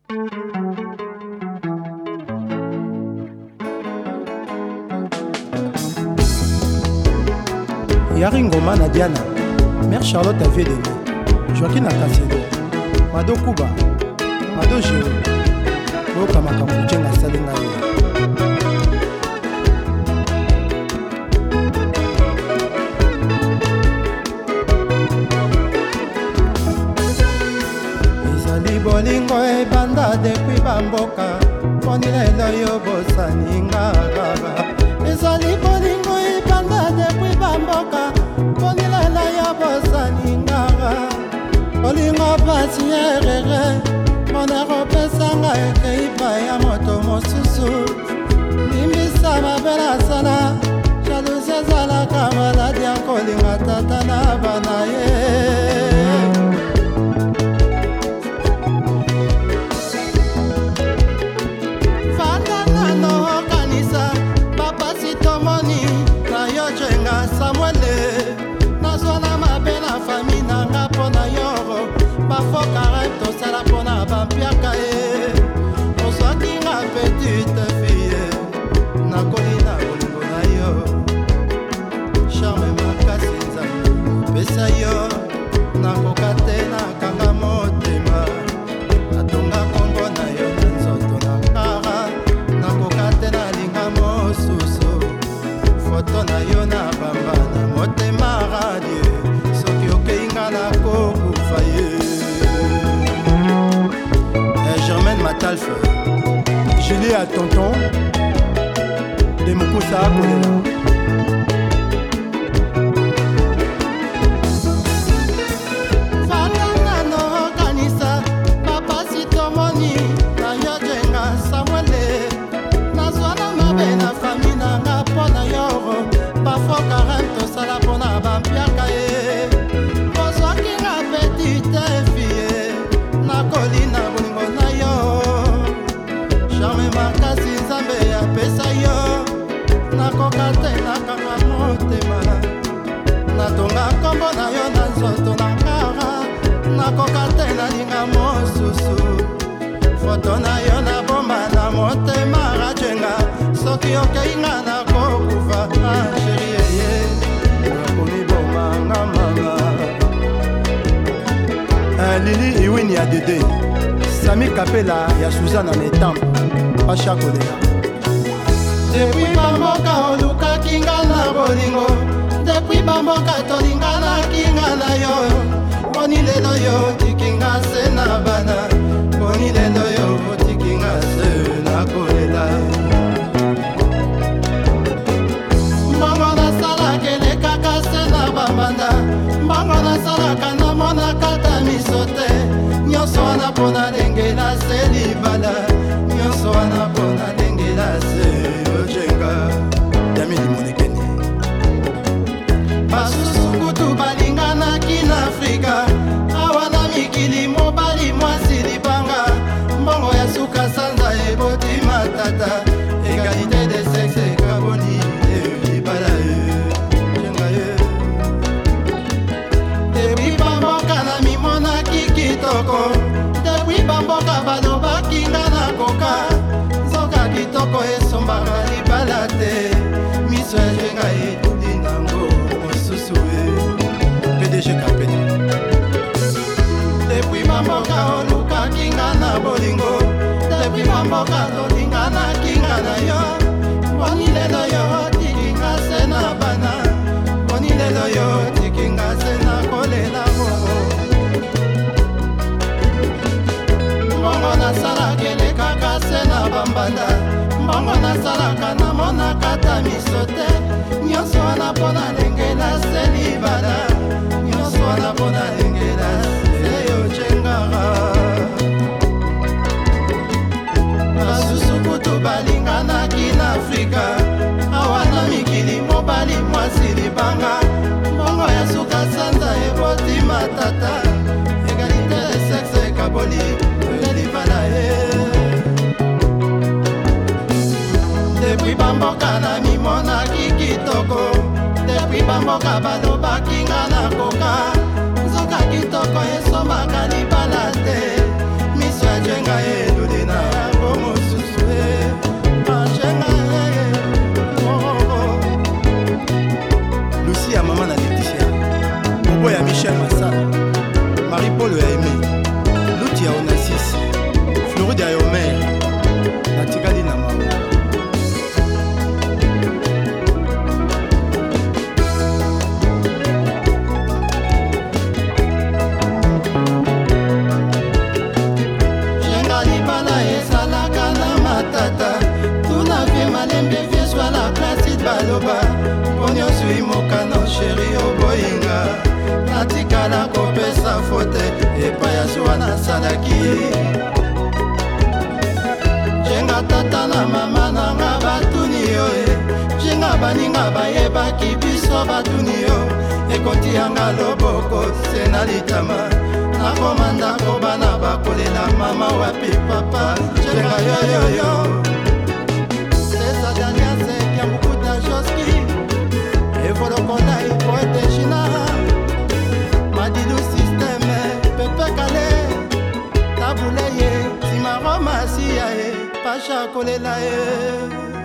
Yari Ngoma na Diana, Mère Charlotte a Védéné, Joaquin Akasedo, Mado Kuba, Mado Géo, Oka Makamuche na Salinga yo. Ezali bolingo ebanda depuis bamboka, poni lelo yo bosani ngaka. Ezali bolingo ebanda depuis bamboka, poni lelo yo bosani ngaka. Bolingo pasi erere, monero pesanga ekeipa ya moto mosusu. Limbisa mabela sana, jalousie ezalaka maladi ya kolinga tata na bana ye. Nazwana mabe na fami nanga pona yoro bafokare tosala pona bampiaka ye ozwaki nga petite fille nakolina bolingo na yo charme makasi nzambe pesa yo nakoka te nakanga motema natonga kombo na yo na nzoto na kara nakoka te nalinga mosusu foto na yo na bamba na motema radie soki okeinga na kokufa ye. Germaine Matalfe, Julie à tonton de Mokusa Akolela. Fatanga no kanisa papa sitomoni na yo jenga Samuele nazwana mabe na fami nanga pona yoro bafokara tosala pona bampiaka ye ozwaki nga petite fille nakolina bolingo na yo charme makasi nzambe apesa yo nakoka te nakanga motema natonga kombo na yo na nzoto na kara nakoka te nalinga mosusu foto na yo na bomba na motema rajenga soki okeinga na kokufa sheri yeye nakomibomanga mama. Lili Iwini ya Dede, Sami Kapela ya Suzana Netambo, Pacha Kolela. Depuis bamboka olukaki nga na bolingo, depuis bamboka tolingana kinga na yo, boni lelo yo tikinga se na bana, boni lelo yo tikinga se na kolela. Mbongo nasala kele kaka se na bamanda, mbongo nasalaka na mona kata misote, nyonso wana pona lengela se libala, nyonso wana pona lengela se ojenga. Yamini monekeni basusu kutu balinganaki na Afrika, awa na mikili mobali mwasi libanga, mbongo ya suka sanza eboti matata, égalité de sexe ekaboli libala ojenga ye. Depuis bamboka na mimonaki kitoko, depuis bamboka balobaki nga na koka, nzoka kitoko esombaka libala te, miso ejenga etuli nango mosusu e PDG Kapeni. Depuis bamboka olukaki nga na bolingo, depuis bamboka tolinganaki nga na yo, boni lelo yo tikinga se na bana, boni lelo yo tikinga se na kolela bongo. Mbongo nasalaka elekaka se na bambanda, mbongo nasalaka na mona kata misote, nyonso wana pona lengela se libala, nyonso wana pona lengela se yojengara. Basusu kutu balinganaki na Afrika, awa na mikili mobali mwasi libanga, mbongo ya suka sanza eboti matata, égalité de sexe ekaboli libala ye. Depuis bamboka na mimonaki kitoko, depuis bamboka balobaki nga na koka, nzoka kitoko esombaka libala te, miso ya jenga ye. nasalaki. Jenga tata na mama nanga batuni yo jenga baninga bayebaki biso batuni yo ekoti yanga loboko se na litama nakomanda ko bana bakolela mama wapi papa jenga yoyoyo Esa dernière c'est qu'il y a beaucoup de choses qui Evolokolai poete china Madilu système pepe kale Tabuleye Simaroma siyae Pacha kolela